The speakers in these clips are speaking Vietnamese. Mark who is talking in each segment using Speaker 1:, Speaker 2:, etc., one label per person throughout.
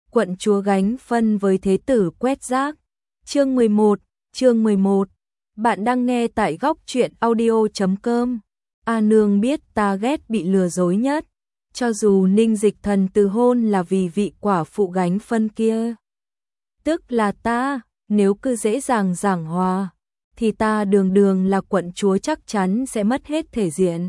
Speaker 1: quận chúa gánh phân với thế tử quét rác. Chương 11. Bạn đang nghe tại góc truyện audio.com. A nương biết ta ghét bị lừa dối nhất. Cho dù Ninh Dịch Thần từ hôn là vì vị quả phụ gánh phân kia, tức là ta, nếu cứ dễ dàng giảng hòa, thì ta đường đường là quận chúa chắc chắn sẽ mất hết thể diện.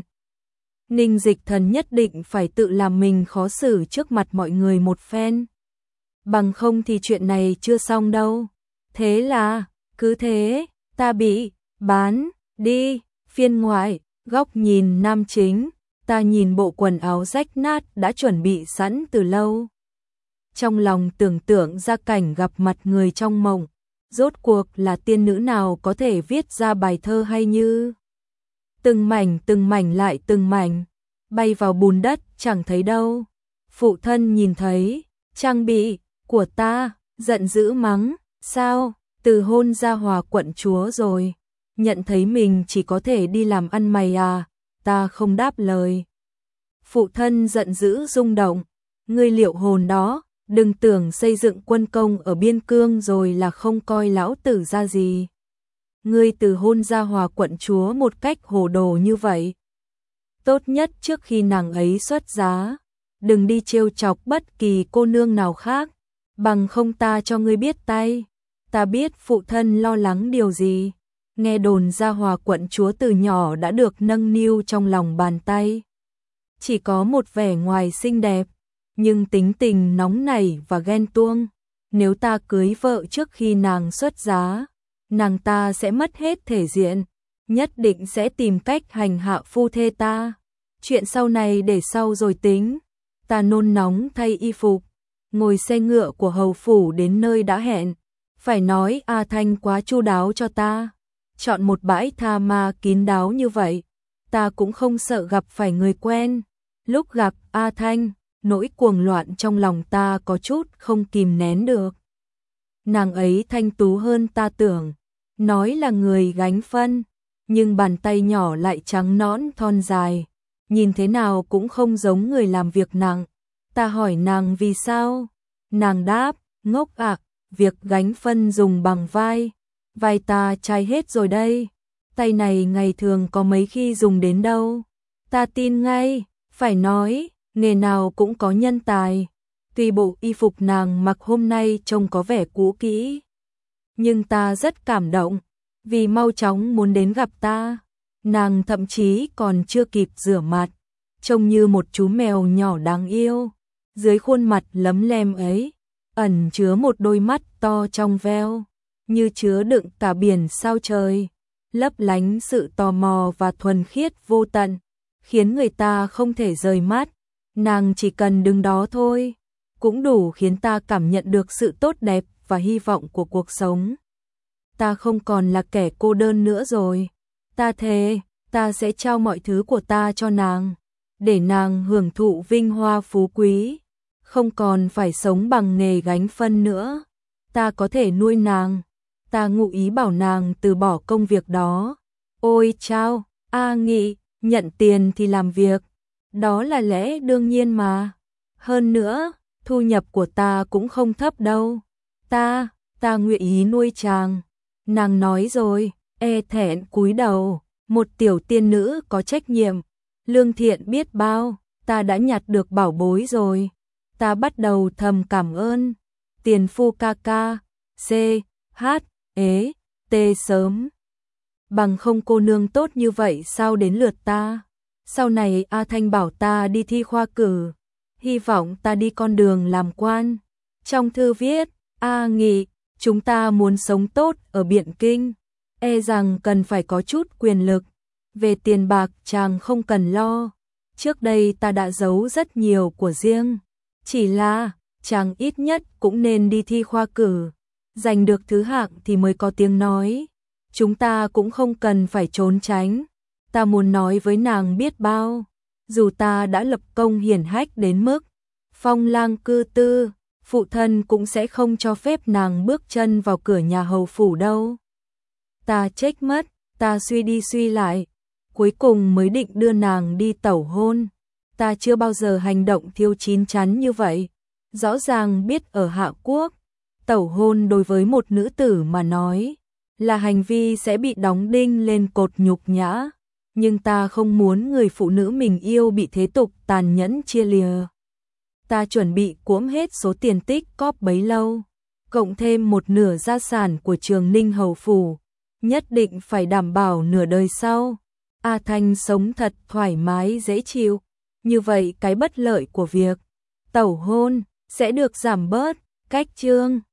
Speaker 1: Ninh Dịch Thần nhất định phải tự làm mình khó xử trước mặt mọi người một phen. Bằng không thì chuyện này chưa xong đâu. Thế là, cứ thế, ta bị bán đi. Phiên ngoại, góc nhìn nam chính, ta nhìn bộ quần áo rách nát đã chuẩn bị sẵn từ lâu. Trong lòng tưởng tượng ra cảnh gặp mặt người trong mộng, rốt cuộc là tiên nữ nào có thể viết ra bài thơ hay như từng mảnh lại từng mảnh, bay vào bùn đất chẳng thấy đâu. Phụ thân nhìn thấy trang bị của ta, giận dữ mắng, sao, từ hôn ra hòa quận chúa rồi, nhận thấy mình chỉ có thể đi làm ăn mày à, ta không đáp lời. Phụ thân giận dữ rung động, ngươi liệu hồn đó, đừng tưởng xây dựng quân công ở biên cương rồi là không coi lão tử ra gì. Ngươi từ hôn ra hòa quận chúa một cách hồ đồ như vậy. Tốt nhất trước khi nàng ấy xuất giá, đừng đi trêu chọc bất kỳ cô nương nào khác, bằng không ta cho ngươi biết tay. Ta biết phụ thân lo lắng điều gì, nghe đồn ra hòa quận chúa từ nhỏ đã được nâng niu trong lòng bàn tay. Chỉ có một vẻ ngoài xinh đẹp, nhưng tính tình nóng nảy và ghen tuông. Nếu ta cưới vợ trước khi nàng xuất giá, nàng ta sẽ mất hết thể diện, nhất định sẽ tìm cách hành hạ phu thê ta. Chuyện sau này để sau rồi tính. Ta nôn nóng thay y phục, ngồi xe ngựa của hầu phủ đến nơi đã hẹn. Phải nói A Thanh quá chu đáo cho ta, chọn một bãi tha ma kín đáo như vậy, ta cũng không sợ gặp phải người quen. Lúc gặp A Thanh, nỗi cuồng loạn trong lòng ta có chút không kìm nén được. Nàng ấy thanh tú hơn ta tưởng, nói là người gánh phân, nhưng bàn tay nhỏ lại trắng nõn thon dài, nhìn thế nào cũng không giống người làm việc nặng. Ta hỏi nàng vì sao, nàng đáp, ngốc ạ, việc gánh phân dùng bằng vai ta chai hết rồi đây, tay này ngày thường có mấy khi dùng đến đâu. Ta tin ngay, phải nói, nghề nào cũng có nhân tài. Tuy bộ y phục nàng mặc hôm nay trông có vẻ cũ kỹ, nhưng ta rất cảm động, vì mau chóng muốn đến gặp ta. Nàng thậm chí còn chưa kịp rửa mặt, trông như một chú mèo nhỏ đáng yêu. Dưới khuôn mặt lấm lem ấy, ẩn chứa một đôi mắt to trong veo, như chứa đựng cả biển sao trời, lấp lánh sự tò mò và thuần khiết vô tận, khiến người ta không thể rời mắt. Nàng chỉ cần đứng đó thôi, cũng đủ khiến ta cảm nhận được sự tốt đẹp và hy vọng của cuộc sống. Ta không còn là kẻ cô đơn nữa rồi. Ta thề, ta sẽ trao mọi thứ của ta cho nàng, để nàng hưởng thụ vinh hoa phú quý, không còn phải sống bằng nghề gánh phân nữa. Ta có thể nuôi nàng. Ta ngụ ý bảo nàng từ bỏ công việc đó. Ôi chao, A Nghị, nhận tiền thì làm việc, đó là lẽ đương nhiên mà. Hơn nữa, thu nhập của ta cũng không thấp đâu. Ta nguyện ý nuôi chàng. Nàng nói rồi, e thẹn cúi đầu, một tiểu tiên nữ có trách nhiệm, lương thiện biết bao, ta đã nhặt được bảo bối rồi. Ta bắt đầu thầm cảm ơn tiền phu ca ca, C, H, ế, T sớm. Bằng không cô nương tốt như vậy sao đến lượt ta. Sau này A Thanh bảo ta đi thi khoa cử, hy vọng ta đi con đường làm quan. Trong thư viết, A Nghị, chúng ta muốn sống tốt ở Biện Kinh, e rằng cần phải có chút quyền lực. Về tiền bạc chàng không cần lo, trước đây ta đã giấu rất nhiều của riêng. Chỉ là, chàng ít nhất cũng nên đi thi khoa cử, giành được thứ hạng thì mới có tiếng nói. Chúng ta cũng không cần phải trốn tránh. Ta muốn nói với nàng biết bao, dù ta đã lập công hiển hách đến mức phong lang cư tư, phụ thân cũng sẽ không cho phép nàng bước chân vào cửa nhà hầu phủ đâu. Ta trách mất, ta suy đi suy lại, cuối cùng mới định đưa nàng đi tẩu hôn. Ta chưa bao giờ hành động thiếu chín chắn như vậy. Rõ ràng biết ở Hạ Quốc, tẩu hôn đối với một nữ tử mà nói là hành vi sẽ bị đóng đinh lên cột nhục nhã, nhưng ta không muốn người phụ nữ mình yêu bị thế tục tàn nhẫn chia lìa. Ta chuẩn bị cuỗm hết số tiền tích cóp bấy lâu, cộng thêm một nửa gia sản của Trường Ninh hầu phủ, nhất định phải đảm bảo nửa đời sau A Thanh sống thật thoải mái dễ chịu, như vậy cái bất lợi của việc tẩu hôn sẽ được giảm bớt. Cách chương